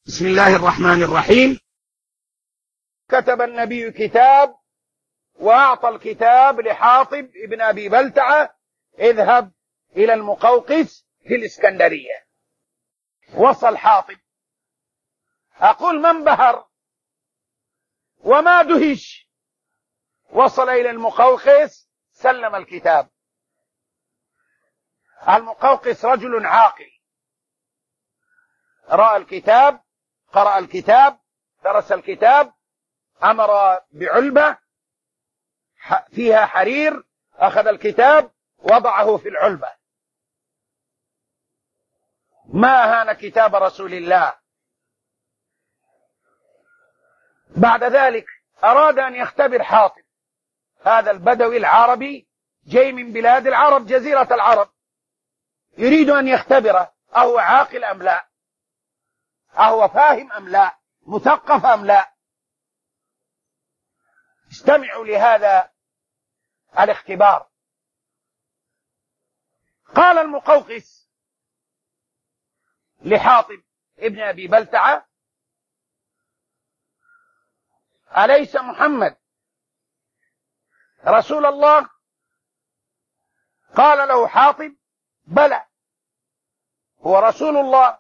بسم الله الرحمن الرحيم. كتب النبي كتاب وأعطى الكتاب لحاطب ابن أبي بلتعة: اذهب إلى المقوقس في الإسكندرية. وصل حاطب، أقول من بهر وما دهش، وصل إلى المقوقس سلم الكتاب. المقوقس رجل عاقل، رأى الكتاب، قرأ الكتاب، درس الكتاب، أمر بعلبة فيها حرير، أخذ الكتاب وضعه في العلبة. ما أهان كتاب رسول الله. بعد ذلك أراد أن يختبر حاطب، هذا البدوي العربي جاي من بلاد العرب، جزيرة العرب، يريد أن يختبره: أهو عاقل أم لا؟ أهو فاهم أم لا؟ مثقف أم لا؟ استمعوا لهذا الاختبار. قال المقوقس لحاطب ابن أبي بلتعة: أليس محمد رسول الله؟ قال له حاطب: بلى، هو رسول الله.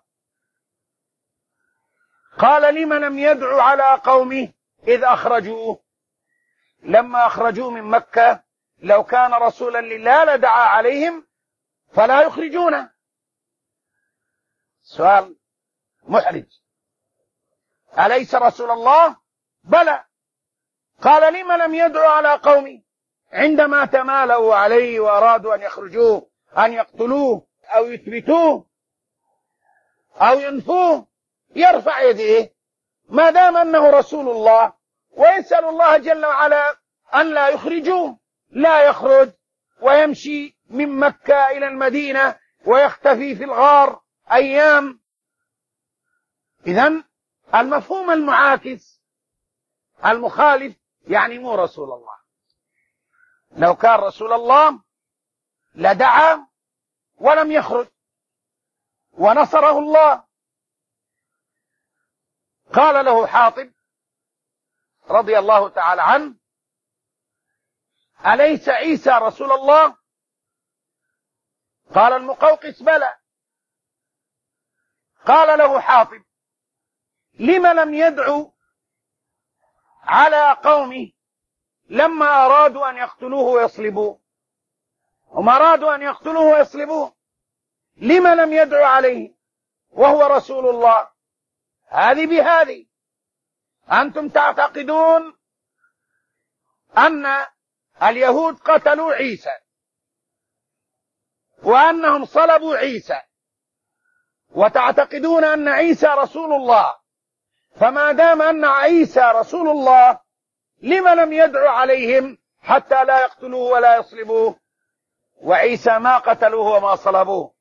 قال: لم لم يدعو على قومه إذ أخرجوه؟ لما أخرجوه من مكة لو كان رسولا لله لدعا عليهم فلا يخرجونه. سؤال محرج. أليس رسول الله؟ بلى. قال: لم لم يدعو على قومه عندما تمالوا عليه وأرادوا أن يخرجوه، أن يقتلوه أو يثبتوه أو ينفوه، يرفع يديه ما دام أنه رسول الله، ويسأل الله جل وعلا أن لا يخرجوه. لا يخرج ويمشي من مكة إلى المدينة ويختفي في الغار أيام. إذن المفهوم المعاكس المخالف يعني مو رسول الله. لو كان رسول الله لدعا ولم يخرج ونصره الله. قال له حاطب رضي الله تعالى عنه: أليس عيسى رسول الله؟ قال المقوقس: بلى. قال له حاطب: لم لم يدعو على قومه لما أرادوا أن يقتلوه ويصلبوه؟ هم أرادوا أن يقتلوه ويصلبوه، لم لم يدعو عليه وهو رسول الله؟ هذه بهذه. أنتم تعتقدون أن اليهود قتلوا عيسى وأنهم صلبوا عيسى، وتعتقدون أن عيسى رسول الله، فما دام أن عيسى رسول الله لم لم يدعو عليهم حتى لا يقتلوه ولا يصلبوه؟ وعيسى ما قتلوه وما صلبوه،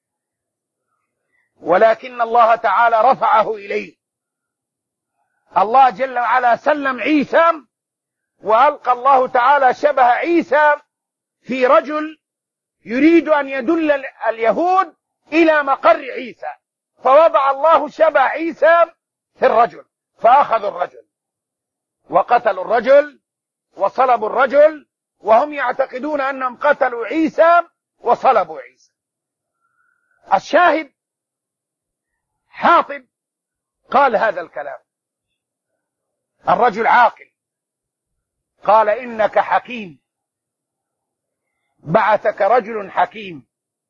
ولكن الله تعالى رفعه إليه. الله جل وعلا سلم عيسى، وألقى الله تعالى شبه عيسى في رجل يريد أن يدل اليهود إلى مقر عيسى، فوضع الله شبه عيسى في الرجل، فأخذوا الرجل وقتلوا الرجل وصلبوا الرجل، وهم يعتقدون أنهم قتلوا عيسى وصلبوا عيسى. الشاهد حاطب قال هذا الكلام، الرجل عاقل، قال: إنك حكيم، بعثك رجل حكيم.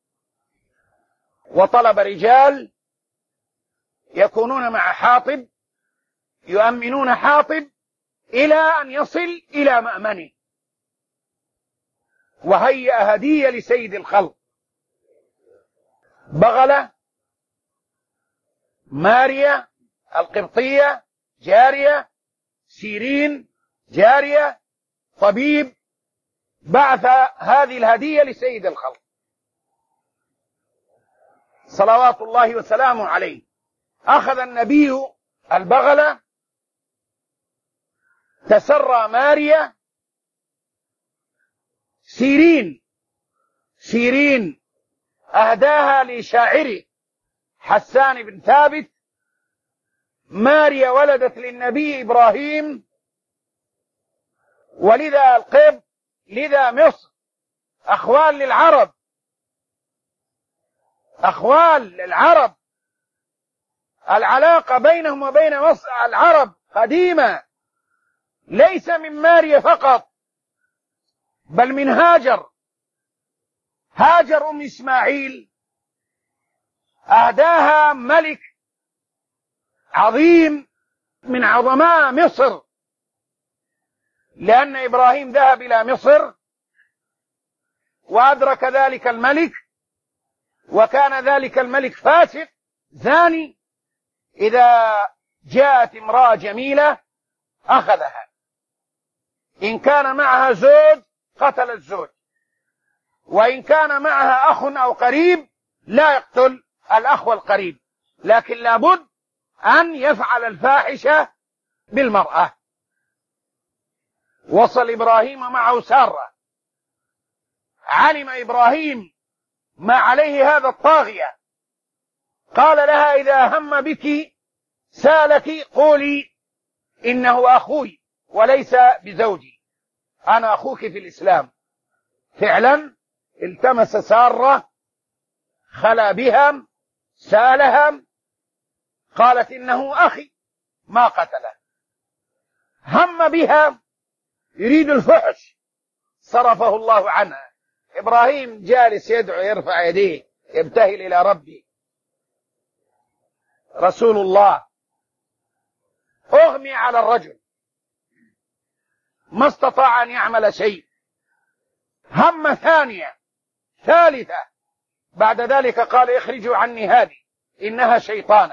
وطلب رجال يكونون مع حاطب يؤمنون حاطب إلى أن يصل إلى مأمنه. وهيأ هدية لسيد الخلق: بغلة، ماريا القبطية جارية، سيرين جارية، طبيب. بعث هذه الهدية لسيد الخلق صلوات الله وسلامه عليه. أخذ النبي البغلة، تسرى ماريا، سيرين أهداها لشاعره حسان بن ثابت ماريا ولدت للنبي إبراهيم، ولذا القبط لذا مصر أخوال للعرب، أخوال للعرب، العلاقة بينهم وبين مصر العرب قديمة، ليس من ماريا فقط بل من هاجر. هاجر أم إسماعيل أهداها ملك عظيم من عظماء مصر، لأن إبراهيم ذهب إلى مصر وأدرك ذلك الملك، وكان ذلك الملك فاسق زاني، إذا جاءت امرأة جميلة أخذها، إن كان معها زوج قتل الزوج، وإن كان معها أخ أو قريب لا يقتل الأخ والقريب، لكن لابد أن يفعل الفاحشة بالمرأة. وصل إبراهيم معه سارة، علم إبراهيم ما عليه هذا الطاغية، قال لها إذا هم بك سالك قولي إنه أخوي وليس بزوجي، أنا أخوك في الإسلام. فعلا التمس سارة، خلا بها، سالها، قالت إنه أخي ما قتله. هم بها يريد الفحش، صرفه الله عنها. إبراهيم جالس يدعو يرفع يديه يبتهل إلى ربي. رسول الله أغمي على الرجل ما استطاع أن يعمل شيء، هم ثانية ثالثة، بعد ذلك قال اخرجوا عني هذه إنها شيطانة،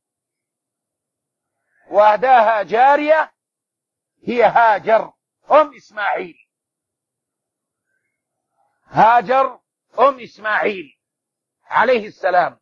وأهداها جارية هي هاجر أم إسماعيل. هاجر أم إسماعيل عليه السلام.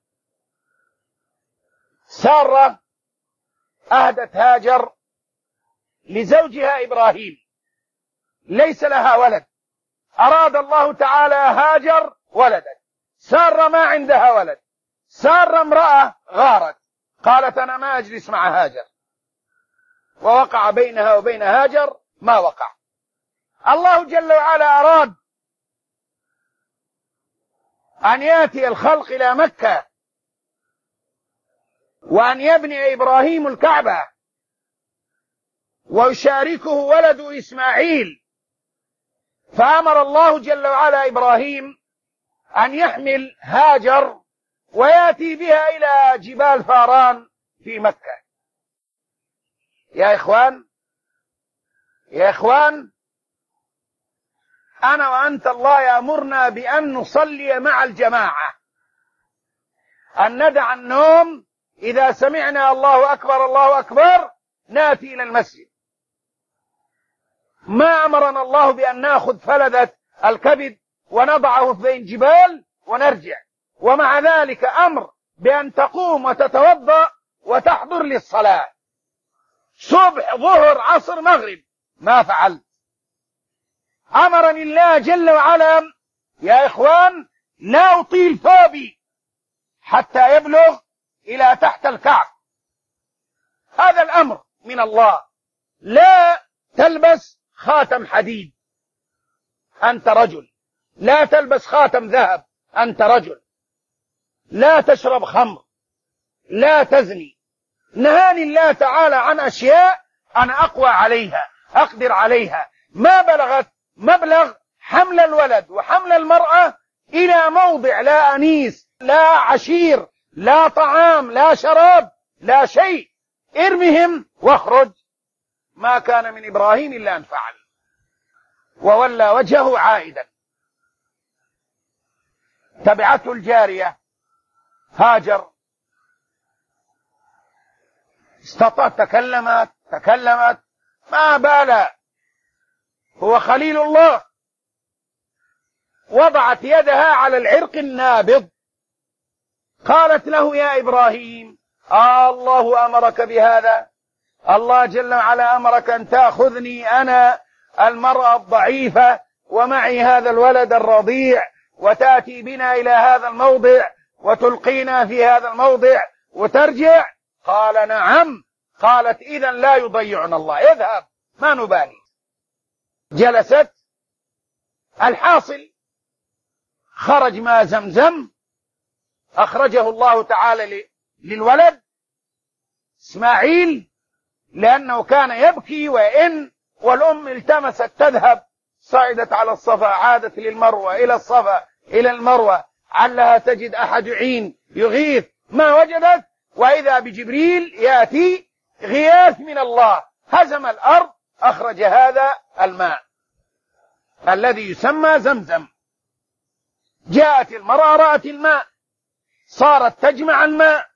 سارة أهدت هاجر لزوجها إبراهيم، ليس لها ولد، أراد الله تعالى هاجر ولدا، سارة ما عندها ولد، سارة امرأة غارت، قالت أنا ما أجلس مع هاجر، ووقع بينها وبين هاجر ما وقع. الله جل وعلا أراد أن يأتي الخلق إلى مكة وأن يبني إبراهيم الكعبة ويشاركه ولد إسماعيل، فأمر الله جل وعلا إبراهيم أن يحمل هاجر ويأتي بها إلى جبال فاران في مكة. يا إخوان أنا وأنت الله يأمرنا بأن نصلي مع الجماعة، أن ندع النوم، إذا سمعنا الله أكبر الله أكبر نأتي إلى المسجد. ما أمرنا الله بأن نأخذ فلذة الكبد ونضعه بين جبال ونرجع، ومع ذلك أمر بأن تقوم وتتوضأ وتحضر للصلاة، صبح ظهر عصر مغرب، ما فعلت. أمرني الله جل وعلا يا إخوان لا أطيل ثوبي حتى يبلغ إلى تحت الكعب، هذا الأمر من الله. لا تلبس خاتم حديد أنت رجل، لا تلبس خاتم ذهب أنت رجل، لا تشرب خمر، لا تزني. نهاني الله تعالى عن أشياء أنا أقوى عليها، أقدر عليها، ما بلغت مبلغ حمل الولد وحمل المرأة إلى موضع لا أنيس لا عشير لا طعام لا شراب لا شيء، ارمهم واخرج. ما كان من إبراهيم إلا أن فعل، وولى وجهه عائدا. تبعته الجارية هاجر، استطاعت، تكلمت ما بال، هو خليل الله. وضعت يدها على العرق النابض، قالت له يا إبراهيم الله أمرك بهذا، الله جل وعلا أمرك أن تأخذني أنا المرأة الضعيفة ومعي هذا الولد الرضيع وتأتي بنا إلى هذا الموضع وتلقينا في هذا الموضع وترجع؟ قال نعم. قالت إذا لا يضيعنا الله، اذهب ما نبالي. جلست. الحاصل خرج ماء زمزم، أخرجه الله تعالى للولد إسماعيل لأنه كان يبكي والأم التمست تذهب، صعدت على الصفا، عادت للمروة، إلى الصفا، إلى المروة، علها تجد أحد يعين يغيث، ما وجدت، وإذا بجبريل يأتي غياث من الله، هزم الأرض، أخرج هذا الماء الذي يسمى زمزم. جاءت المرأة رأت الماء، صارت تجمع الماء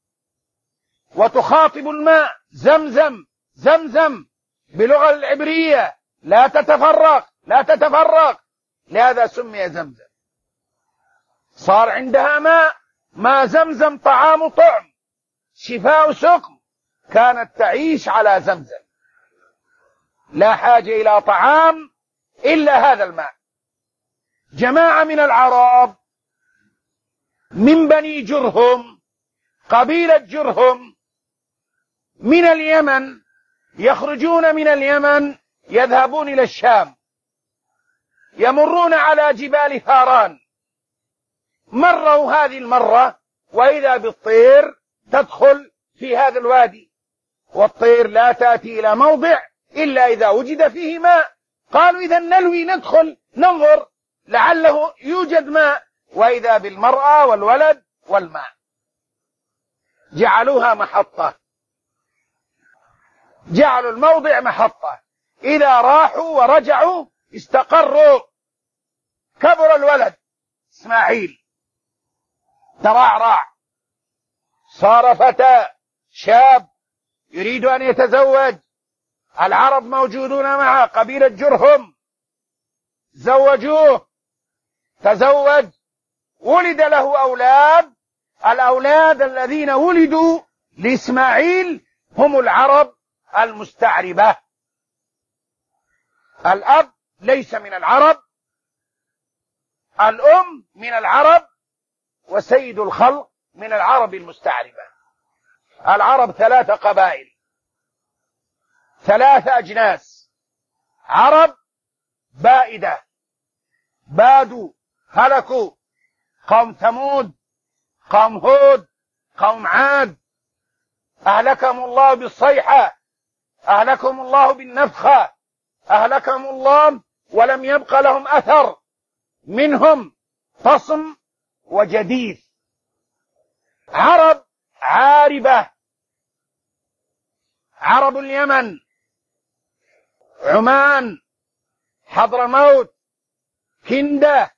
وتخاطب الماء زمزم زمزم بلغة العبرية، لا تتفرق لا تتفرق، لهذا سمي زمزم. صار عندها ماء زمزم، طعام طعم، شفاء سقم، كانت تعيش على زمزم، لا حاجة إلى طعام إلا هذا الماء. جماعة من العرب من بني جرهم، قبيلة جرهم من اليمن، يخرجون من اليمن يذهبون إلى الشام، يمرون على جبال ثاران، مروا هذه المرة وإذا بالطير تدخل في هذا الوادي، والطير لا تأتي إلى موضع إلا إذا وجد فيه ماء، قالوا إذا نلوي ندخل ننظر لعله يوجد ماء، وإذا بالمرأة والولد والماء. جعلوها محطة، جعلوا الموضع محطة، إذا راحوا ورجعوا استقروا. كبر الولد إسماعيل، ترعرع، صار فتى شاب يريد أن يتزوج، العرب موجودون معه، قبيلة جرهم، زوجوه، تزوج، ولد له أولاد. الأولاد الذين ولدوا لإسماعيل هم العرب المستعربة. الأب ليس من العرب، الأم من العرب، وسيد الخلق من العرب المستعربة. العرب 3 قبائل، 3 أجناس: عرب بائدة، بادوا هلكوا، قوم ثمود، قوم هود، قوم عاد، أهلكهم الله بالصيحة، أهلكهم الله بالنفخة، أهلكهم الله ولم يبق لهم أثر منهم تصم وجديث. عرب عاربة، عرب اليمن، عمان، حضرموت، كندة،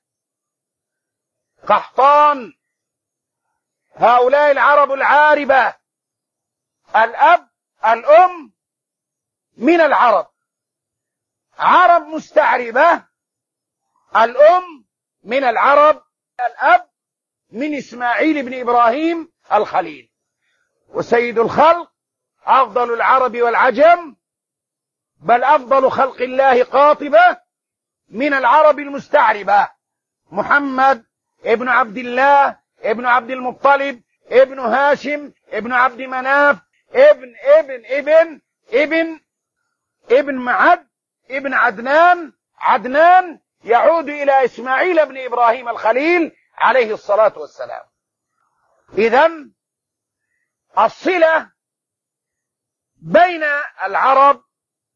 قحطان، هؤلاء العرب العاربة. الأب الأم من العرب، عرب مستعربة، الأم من العرب، الأب من إسماعيل بن إبراهيم الخليل. وسيد الخلق أفضل العرب والعجم، بل أفضل خلق الله قاطبة من العرب المستعربة، محمد ابن عبد الله ابن عبد المطلب ابن هاشم ابن عبد مناف ابن ابن ابن ابن ابن معد ابن عدنان، عدنان يعود إلى إسماعيل بن إبراهيم الخليل عليه الصلاة والسلام. إذن الصلة بين العرب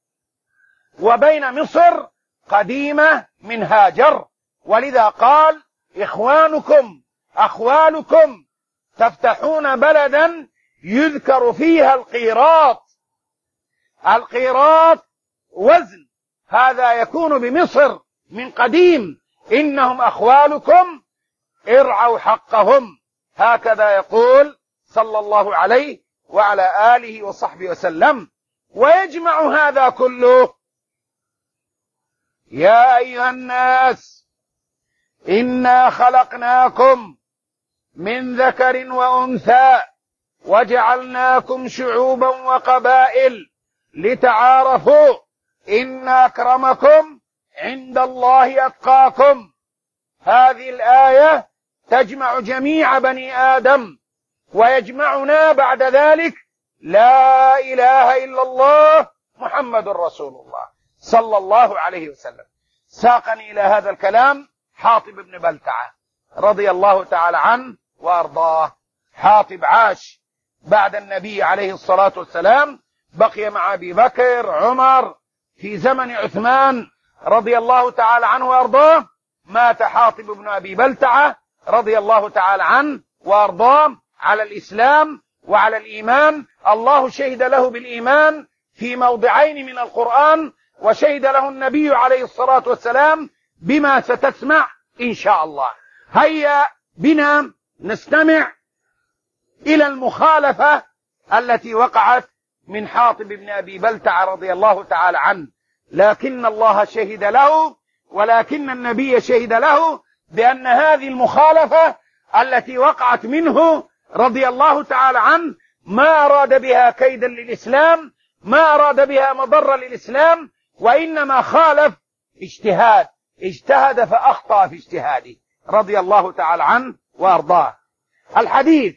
وبين مصر قديمة من هاجر، ولذا قال إخوانكم أخوالكم، تفتحون بلدا يذكر فيها القيراط. القيراط وزن، هذا يكون بمصر من قديم، إنهم أخوالكم ارعوا حقهم، هكذا يقول صلى الله عليه وعلى آله وصحبه وسلم. ويجمع هذا كله: يا أيها الناس إنا خلقناكم من ذكر وأنثى وجعلناكم شعوبا وقبائل لتعارفوا إن أكرمكم عند الله أتقاكم. هذه الآية تجمع جميع بني آدم، ويجمعنا بعد ذلك لا إله إلا الله محمد رسول الله صلى الله عليه وسلم. ساقني إلى هذا الكلام حاطب بن بلتعة رضي الله تعالى عنه وأرضاه. حاطب عاش بعد النبي عليه الصلاة والسلام، بقي مع أبي بكر عمر في زمن عثمان رضي الله تعالى عنه وأرضاه. مات حاطب بن أبي بلتعة رضي الله تعالى عنه وأرضاه على الإسلام وعلى الإيمان. الله شهد له بالإيمان في موضعين من القرآن، وشهد له النبي عليه الصلاة والسلام بما ستسمع إن شاء الله. هيا بنا نستمع إلى المخالفة التي وقعت من حاطب بن أبي بلتعة رضي الله تعالى عنه. لكن الله شهد له، ولكن النبي شهد له بأن هذه المخالفة التي وقعت منه رضي الله تعالى عنه ما أراد بها كيدا للإسلام، ما أراد بها مضرا للإسلام، وإنما خالف اجتهد فأخطأ في اجتهاده رضي الله تعالى عنه وأرضاه. الحديث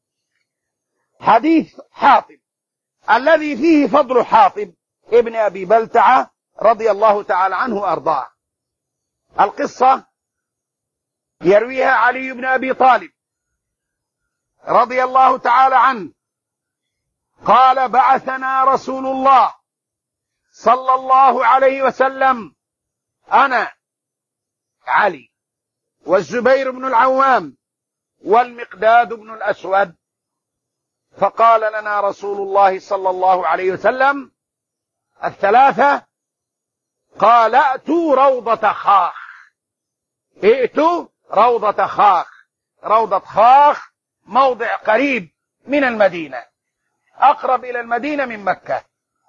حديث حاطب الذي فيه فضل حاطب ابن أبي بلتعة رضي الله تعالى عنه وأرضاه. القصة يرويها علي بن أبي طالب رضي الله تعالى عنه قال: بعثنا رسول الله صلى الله عليه وسلم أنا علي والزبير بن العوام والمقداد بن الأسود، فقال لنا رسول الله صلى الله عليه وسلم الثلاثة، قال: ائتوا روضة خاخ. ائتوا روضة خاخ. روضة خاخ موضع قريب من المدينة، أقرب إلى المدينة من مكة،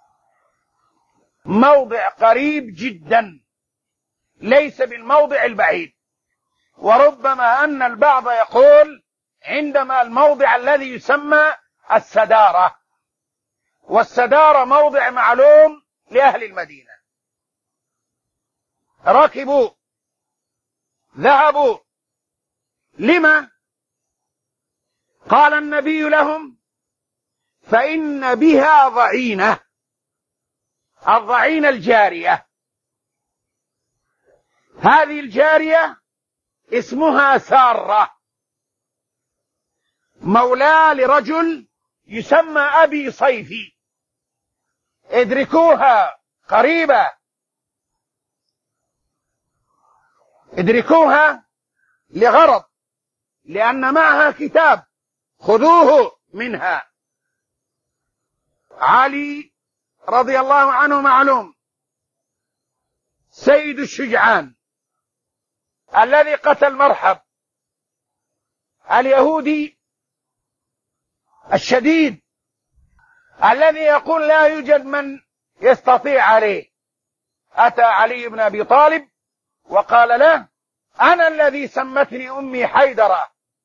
موضع قريب جدا ليس بالموضع البعيد. وربما أن البعض يقول عندما الموضع الذي يسمى السدارة، والسدارة موضع معلوم لأهل المدينة. ركبوا ذهبوا. لما؟ قال النبي لهم: فإن بها ضعينة. الضعينة الجارية، هذه الجارية اسمها سارة، مولى لرجل يسمى أبي صيفي. ادركوها قريبة، ادركوها لغرض، لأن معها كتاب، خذوه منها. علي رضي الله عنه معلوم سيد الشجعان الذي قتل مرحب اليهودي الشديد الذي يقول لا يوجد من يستطيع عليه. أتى علي بن أبي طالب وقال له: أنا الذي سمتني أمي حيدرة،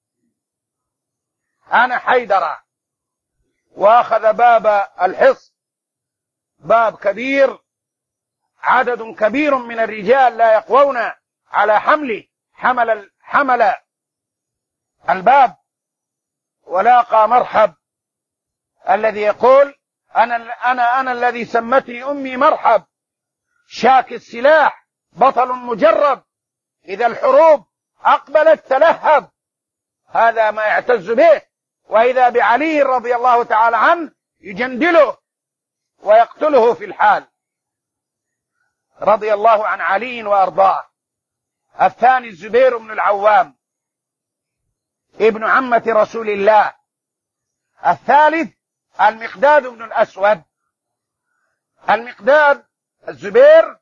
أنا حيدرة. وأخذ باب الحصن، باب كبير، عدد كبير من الرجال لا يقوون على حمله، حمل الباب، ولاقى مرحب الذي يقول: أنا الذي سمتني أمي مرحب، شاك السلاح، بطل مجرب، إذا الحروب أقبلت تلهب. هذا ما يعتز به. وإذا بعلي رضي الله تعالى عنه يجندله ويقتله في الحال، رضي الله عن علي وأرضاه. الثاني الزبير بن العوام ابن عمة رسول الله. الثالث المقداد بن الأسود. المقداد الزبير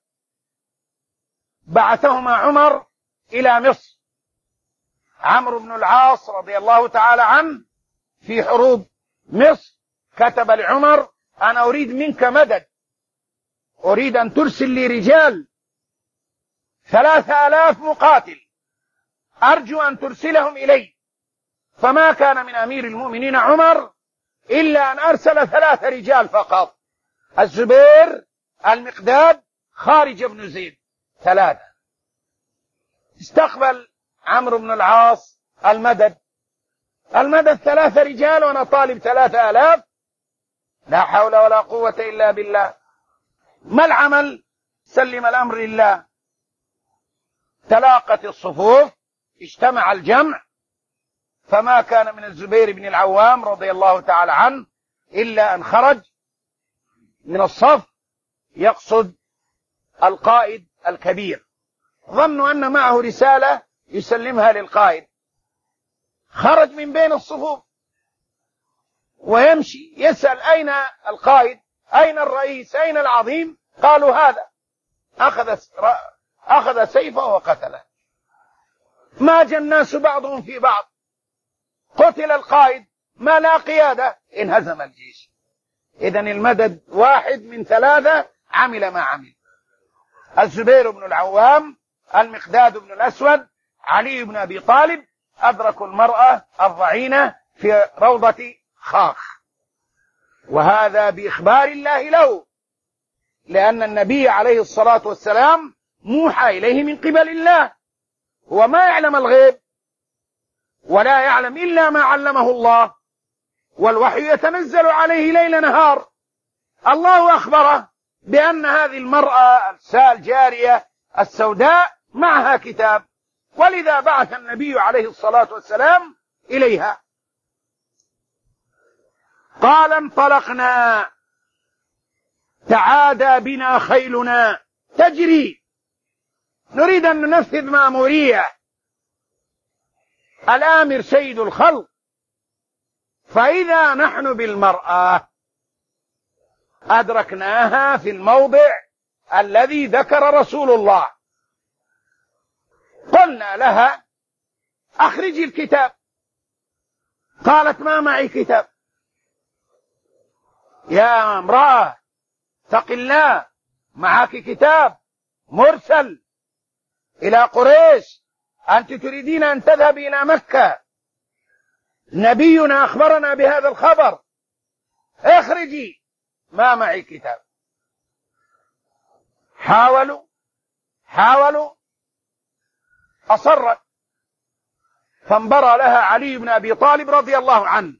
بعثهما عمر إلى مصر. عمرو بن العاص رضي الله تعالى عنه في حروب مصر كتب لعمر: أنا أريد منك مدد، أريد أن ترسل لي رجال 3000 مقاتل، أرجو أن ترسلهم إلي. فما كان من أمير المؤمنين عمر إلا أن أرسل 3 رجال فقط: الزبير، المقداد، خارج بن زيد، 3. استقبل عمرو بن العاص المدد 3 رجال، وأنا طالب 3000. لا حول ولا قوة إلا بالله. ما العمل؟ سلم الأمر لله. تلاقت الصفوف، اجتمع الجمع، فما كان من الزبير بن العوام رضي الله تعالى عنه إلا أن خرج من الصف يقصد القائد الكبير، ظنوا أن معه رسالة يسلمها للقائد. خرج من بين الصفوف ويمشي يسأل أين القائد، أين الرئيس، أين العظيم؟ قالوا هذا. أخذ سيفه وقتله. ماج الناس بعضهم في بعض، قتل القائد، ما لا قيادة، انهزم الجيش. إذن المدد واحد من ثلاثة عمل ما عمل: الزبير بن العوام، المقداد بن الأسود، علي بن أبي طالب، أدركوا المرأة الضعينة في روضة خاخ. وهذا بإخبار الله له، لأن النبي عليه الصلاة والسلام موحى إليه من قبل الله، هو ما يعلم الغيب ولا يعلم إلا ما علمه الله، والوحي يتنزل عليه ليل نهار. الله أخبره بأن هذه المرأة الجارية السوداء معها كتاب، ولذا بعث النبي عليه الصلاة والسلام إليها. قال: انطلقنا، تعادى بنا خيلنا تجري، نريد أن ننفذ مأمورية، الآمر سيد الخلق. فإذا نحن بالمرأة أدركناها في الموضع الذي ذكر رسول الله، قلنا لها: أخرجي الكتاب. قالت: ما معي كتاب. يا امرأة اتق الله، معك كتاب مرسل إلى قريش، أنت تريدين أن تذهب إلى مكة، نبينا أخبرنا بهذا الخبر، اخرجي. ما معي كتاب. حاولوا أصرت، فانبرى لها علي بن أبي طالب رضي الله عنه.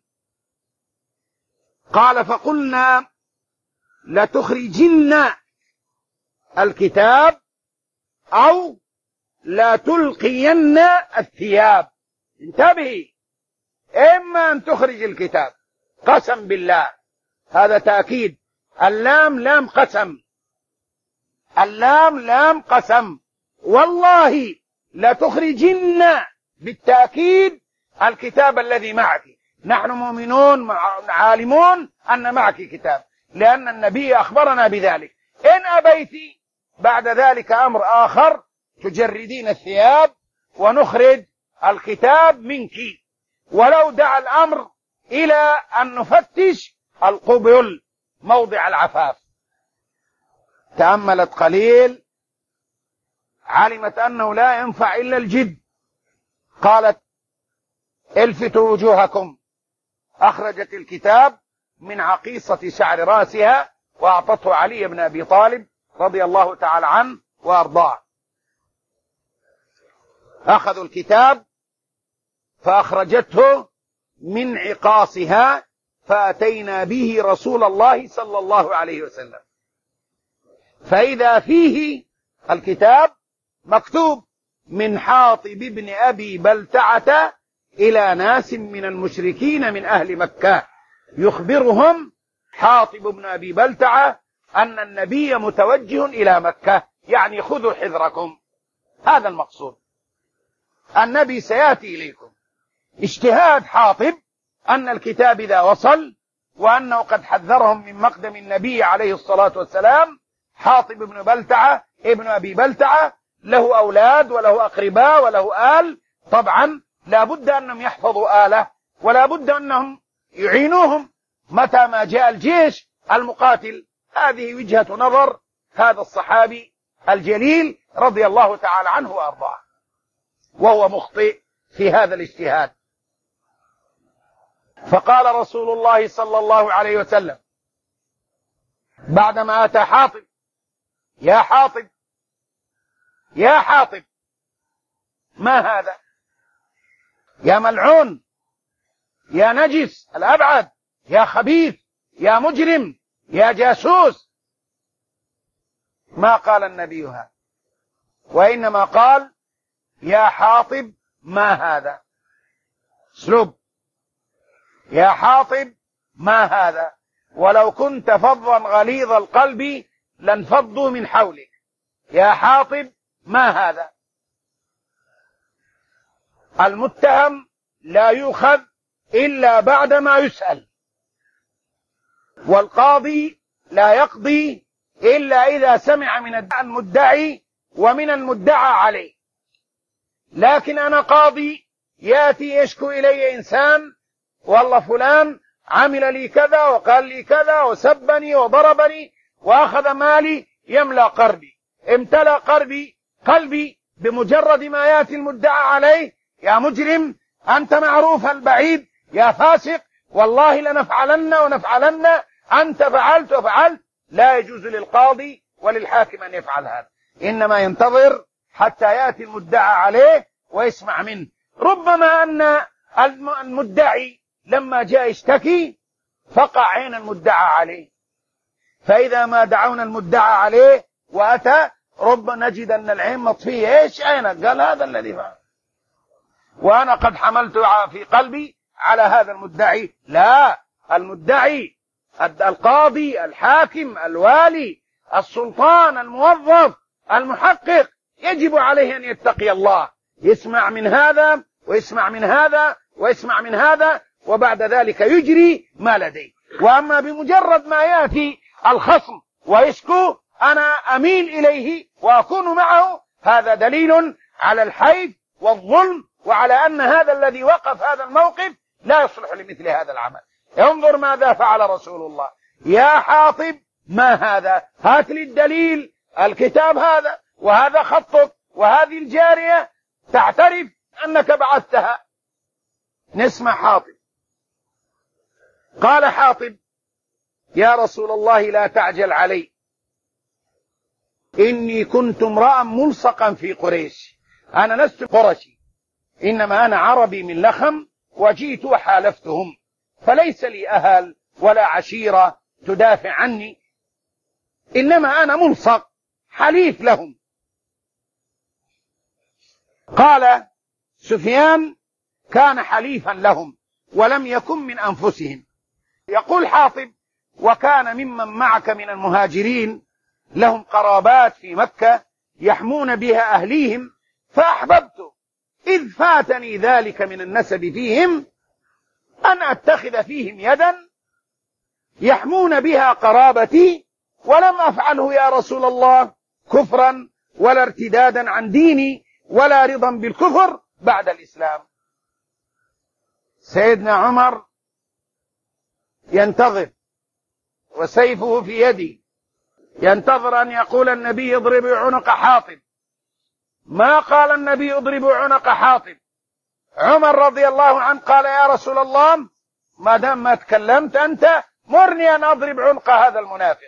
قال: فقلنا لتخرجن الكتاب أو لا تلقين الثياب. انتبهي، إما أن تخرج الكتاب، قسم بالله، هذا تأكيد، اللام لام قسم، اللام لام قسم، والله لتخرجن بالتأكيد الكتاب الذي معك. نحن مؤمنون عالمون أن معك كتاب، لأن النبي أخبرنا بذلك. إن أبيت بعد ذلك أمر آخر، تجردين الثياب ونخرج الكتاب منك، ولو دعا الأمر إلى أن نفتش القبل موضع العفاف. تأملت قليل، علمت أنه لا ينفع إلا الجد، قالت: الفتوا وجوهكم. أخرجت الكتاب من عقيصة شعر رأسها وأعطته علي بن أبي طالب رضي الله تعالى عنه وأرضاه. أخذوا الكتاب فأخرجته من عقاصها، فأتينا به رسول الله صلى الله عليه وسلم، فإذا فيه الكتاب مكتوب: من حاطب بن أبي بلتعة إلى ناس من المشركين من أهل مكة، يخبرهم حاطب بن أبي بلتعة أن النبي متوجه إلى مكة، يعني خذوا حذركم. هذا المقصود، النبي سيأتي إليكم. اجتهاد حاطب أن الكتاب إذا وصل، وأنه قد حذرهم من مقدم النبي عليه الصلاة والسلام. حاطب بن بلتعة ابن أبي بلتعة له أولاد وله أقرباء وله آل، طبعا لا بد أنهم يحفظوا آله، ولا بد أنهم يعينوهم متى ما جاء الجيش المقاتل. هذه وجهة نظر هذا الصحابي الجليل رضي الله تعالى عنه وأرضاه، وهو مخطئ في هذا الاجتهاد. فقال رسول الله صلى الله عليه وسلم بعدما أتى حاطب: يا حاطب، يا حاطب، ما هذا؟ يا ملعون، يا نجس الأبعد، يا خبيث، يا مجرم، يا جاسوس. ما قال النبي هذا، وإنما قال يا حاطب ما هذا. اسلوب يا حاطب ما هذا، ولو كنت فظا غليظ القلب لانفضوا من حولك. يا حاطب ما هذا. المتهم لا يؤخذ إلا بعدما يسأل، والقاضي لا يقضي إلا إذا سمع من المدعي ومن المدعى عليه. لكن أنا قاضي يأتي يشكو إلي إنسان، والله فلان عمل لي كذا وقال لي كذا وسبني وضربني وأخذ مالي، يملأ قلبي، امتلأ قلبي بمجرد ما يأتي المدعى عليه. يا مجرم، أنت معروف البعيد، يا فاسق، والله لنفعلن ونفعلن، أنت فعلت وفعلت. لا يجوز للقاضي وللحاكم أن يفعل هذا، إنما ينتظر حتى يأتي المدعى عليه ويسمع منه. ربما أن المدعي لما جاء يشتكي فقع عين المدعى عليه، فإذا ما دعونا المدعى عليه وأتى ربما نجد أن العين مطفية. إيش عينك؟ قال هذا الذي فعل، وأنا قد حملت في قلبي على هذا المدعي. لا، المدعي القاضي، الحاكم، الوالي، السلطان، الموظف، المحقق، يجب عليه أن يتقي الله، يسمع من هذا ويسمع من هذا ويسمع من هذا، وبعد ذلك يجري ما لديه. وأما بمجرد ما يأتي الخصم ويشكو أنا أميل إليه وأكون معه، هذا دليل على الحيف والظلم، وعلى أن هذا الذي وقف هذا الموقف لا يصلح لمثل هذا العمل. انظر ماذا فعل رسول الله. يا حاطب ما هذا، هات لي الدليل، الكتاب هذا، وهذا خطك، وهذه الجارية تعترف أنك بعثتها. نسمع حاطب. قال حاطب يا رسول الله لا تعجل علي، إني كنت امرأ ملصقا في قريش، أنا لست قرشي، إنما أنا عربي من لخم، وجيت وحالفتهم، فليس لي أهل ولا عشيرة تدافع عني، إنما أنا ملصق حليف لهم. قال سفيان كان حليفا لهم ولم يكن من أنفسهم. يقول حاطب وكان ممن معك من المهاجرين لهم قرابات في مكة يحمون بها أهليهم، فأحببت إذ فاتني ذلك من النسب فيهم أن أتخذ فيهم يدا يحمون بها قرابتي، ولم أفعله يا رسول الله كفرا ولا ارتدادا عن ديني ولا رضا بالكفر بعد الإسلام. سيدنا عمر ينتظر وسيفه في يدي، ينتظر أن يقول النبي اضرب عنق حاطب. ما قال النبي اضرب عنق حاطب. عمر رضي الله عنه قال يا رسول الله ما دام ما تكلمت أنت مرني أن أضرب عنق هذا المنافق،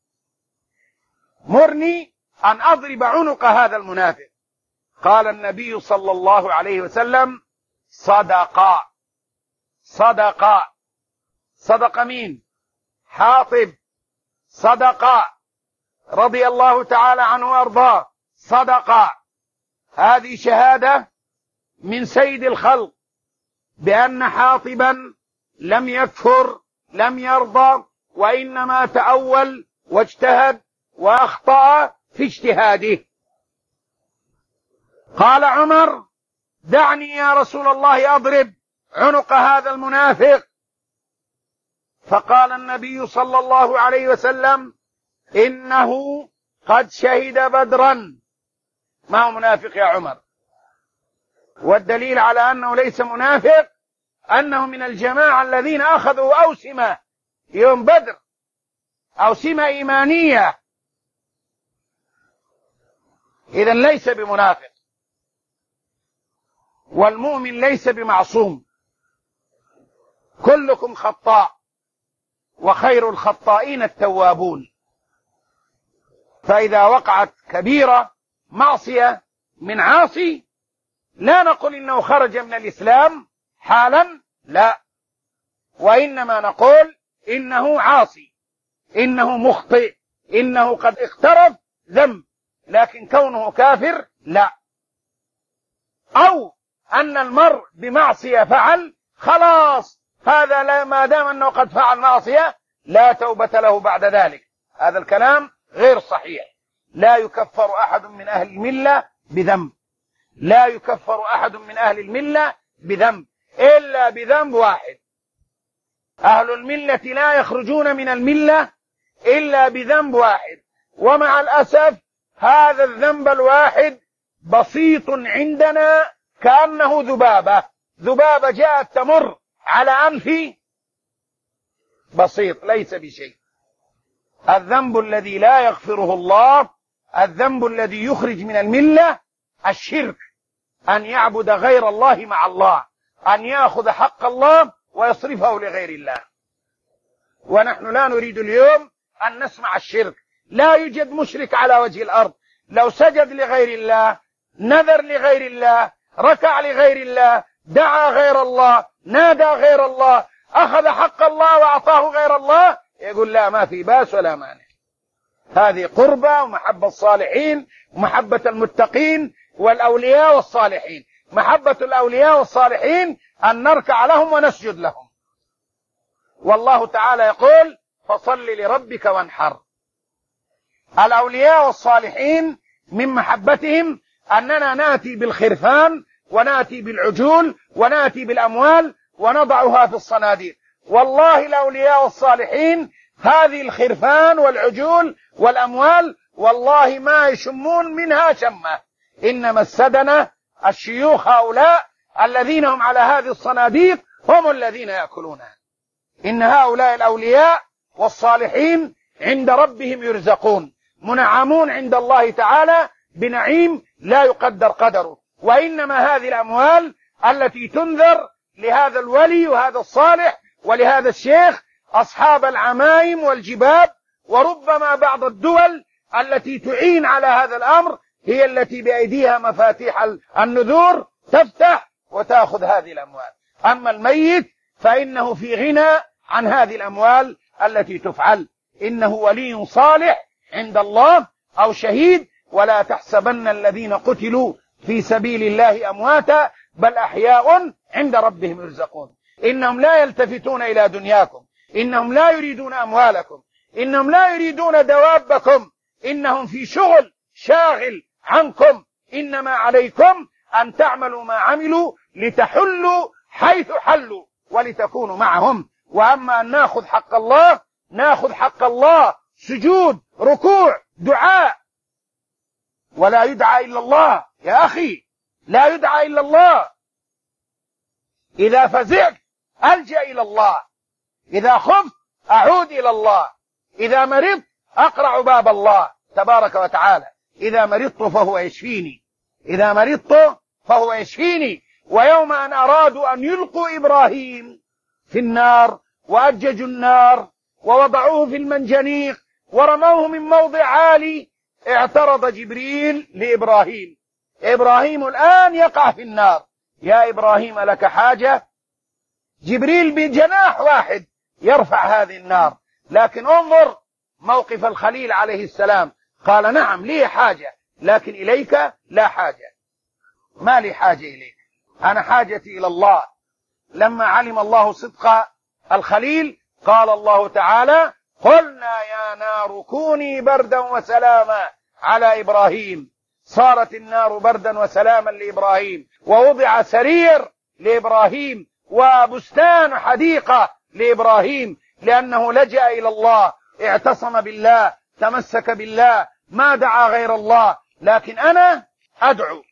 مرني أن أضرب عنق هذا المنافق. قال النبي صلى الله عليه وسلم صدقا. صدقا. صدق مين؟ حاطب. صدقا رضي الله تعالى عنه وارضاه. صدقا. هذه شهادة من سيد الخلق بأن حاطبا لم يكفر، لم يرضى، وإنما تأول واجتهد وأخطأ في اجتهاده. قال عمر دعني يا رسول الله أضرب عنق هذا المنافق. فقال النبي صلى الله عليه وسلم إنه قد شهد بدرا. ما هو منافق يا عمر؟ والدليل على أنه ليس منافق أنه من الجماعة الذين أخذوا أوسمة يوم بدر، أوسمة إيمانية، إذن ليس بمنافق. والمؤمن ليس بمعصوم، كلكم خطاء وخير الخطائين التوابون. فإذا وقعت كبيرة معصية من عاصي لا نقول إنه خرج من الإسلام حالا، لا، وإنما نقول إنه عاصي، إنه مخطئ، إنه قد اقترف ذنب، لكن كونه كافر لا. أو أن المرء بمعصية فعل خلاص، هذا لا، ما دام أنه قد فعل معصية لا توبة له بعد ذلك. هذا الكلام غير صحيح. لا يكفر أحد من أهل الملة بذنب، لا يكفر أحد من أهل الملة بذنب إلا بذنب واحد. أهل الملة لا يخرجون من الملة إلا بذنب واحد، ومع الأسف هذا الذنب الواحد بسيط عندنا كأنه ذبابة جاءت تمر على أنفي، بسيط ليس بشيء. الذنب الذي لا يغفره الله، الذنب الذي يخرج من الملة، الشرك، أن يعبد غير الله مع الله، أن يأخذ حق الله ويصرفه لغير الله. ونحن لا نريد اليوم أن نسمع الشرك. لا يوجد مشرك على وجه الأرض لو سجد لغير الله، نذر لغير الله، ركع لغير الله، دعا غير الله، نادى غير الله، أخذ حق الله وأعطاه غير الله، يقول لا، ما في باس ولا مانع. هذه قربة ومحبة الصالحين ومحبة المتقين والأولياء والصالحين. محبة الأولياء والصالحين أن نركع لهم ونسجد لهم. والله تعالى يقول فصل لربك وانحر. الأولياء والصالحين من محبتهم أننا نأتي بالخرفان ونأتي بالعجول ونأتي بالأموال ونضعها في الصناديق. والله الأولياء والصالحين هذه الخرفان والعجول والأموال والله ما يشمون منها شمة، إنما السدنة الشيوخ هؤلاء الذين هم على هذه الصناديق هم الذين يأكلونها. إن هؤلاء الأولياء والصالحين عند ربهم يرزقون، منعمون عند الله تعالى بنعيم لا يقدر قدره. وإنما هذه الأموال التي تنذر لهذا الولي وهذا الصالح ولهذا الشيخ أصحاب العمايم والجباب، وربما بعض الدول التي تعين على هذا الأمر هي التي بأيديها مفاتيح النذور، تفتح وتأخذ هذه الأموال. أما الميت فإنه في غنى عن هذه الأموال التي تفعل. إنه ولي صالح عند الله أو شهيد. ولا تحسبن الذين قتلوا في سبيل الله أمواتا بل أحياء عند ربهم يرزقون. إنهم لا يلتفتون إلى دنياكم، إنهم لا يريدون أموالكم، إنهم لا يريدون دوابكم، إنهم في شغل شاغل عنكم. إنما عليكم أن تعملوا ما عملوا لتحلوا حيث حلوا ولتكونوا معهم. وأما أن نأخذ حق الله، نأخذ حق الله سجود، ركوع، دعاء، ولا يدعى إلا الله. يا أخي لا يدعى إلا الله. إذا فزعت ألجأ إلى الله، إذا خفت أعود إلى الله، إذا مرضت أقرع باب الله تبارك وتعالى. إذا مرضت فهو يشفيني، إذا مرضت فهو يشفيني. ويوم أن أرادوا أن يلقوا إبراهيم في النار وأججوا النار ووضعوه في المنجنيق ورموه من موضع عالي، اعترض جبريل لإبراهيم. إبراهيم الآن يقع في النار، يا إبراهيم لك حاجة؟ جبريل بجناح واحد يرفع هذه النار. لكن انظر موقف الخليل عليه السلام، قال نعم لي حاجة لكن إليك لا حاجة. ما لي حاجة إليك، أنا حاجتي إلى الله. لما علم الله صدق الخليل قال الله تعالى قلنا يا نار كوني بردا وسلاما على إبراهيم. صارت النار بردا وسلاما لإبراهيم، ووضع سرير لإبراهيم وبستان حديقة لإبراهيم، لأنه لجأ إلى الله، اعتصم بالله، تمسك بالله، ما دعا غير الله. لكن أنا أدعو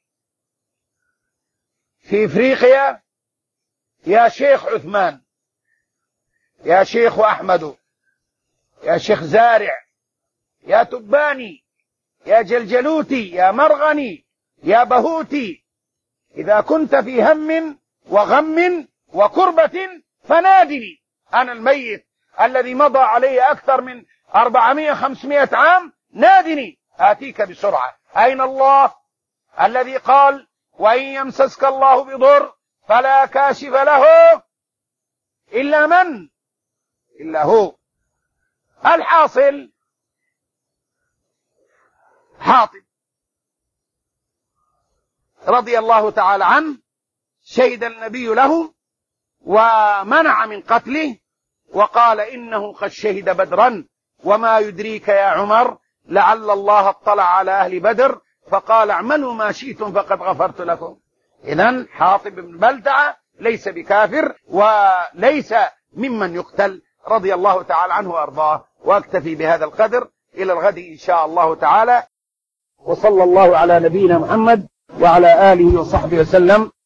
في إفريقيا يا شيخ عثمان، يا شيخ أحمد، يا شيخ زارع، يا تباني، يا جلجلوتي، يا مرغني، يا بهوتي، إذا كنت في هم وغم وكربة فنادني. أنا الميت الذي مضى علي أكثر من 400-500 عام، نادني آتيك بسرعة. أين الله الذي قال وإن يمسسك الله بضر فلا كاشف له إلا من إلا هو. الحاصل حاطب رضي الله تعالى عنه شهد النبي له ومنع من قتله، وقال إنه قد شهد بدرا، وما يدريك يا عمر لعل الله اطلع على أهل بدر فقال اعملوا ما شئتم فقد غفرت لكم. إذن حاطب بن بلتعة ليس بكافر وليس ممن يقتل رضي الله تعالى عنه وأرضاه. وأكتفي بهذا القدر، إلى الغد إن شاء الله تعالى. وصلى الله على نبينا محمد وعلى آله وصحبه وسلم.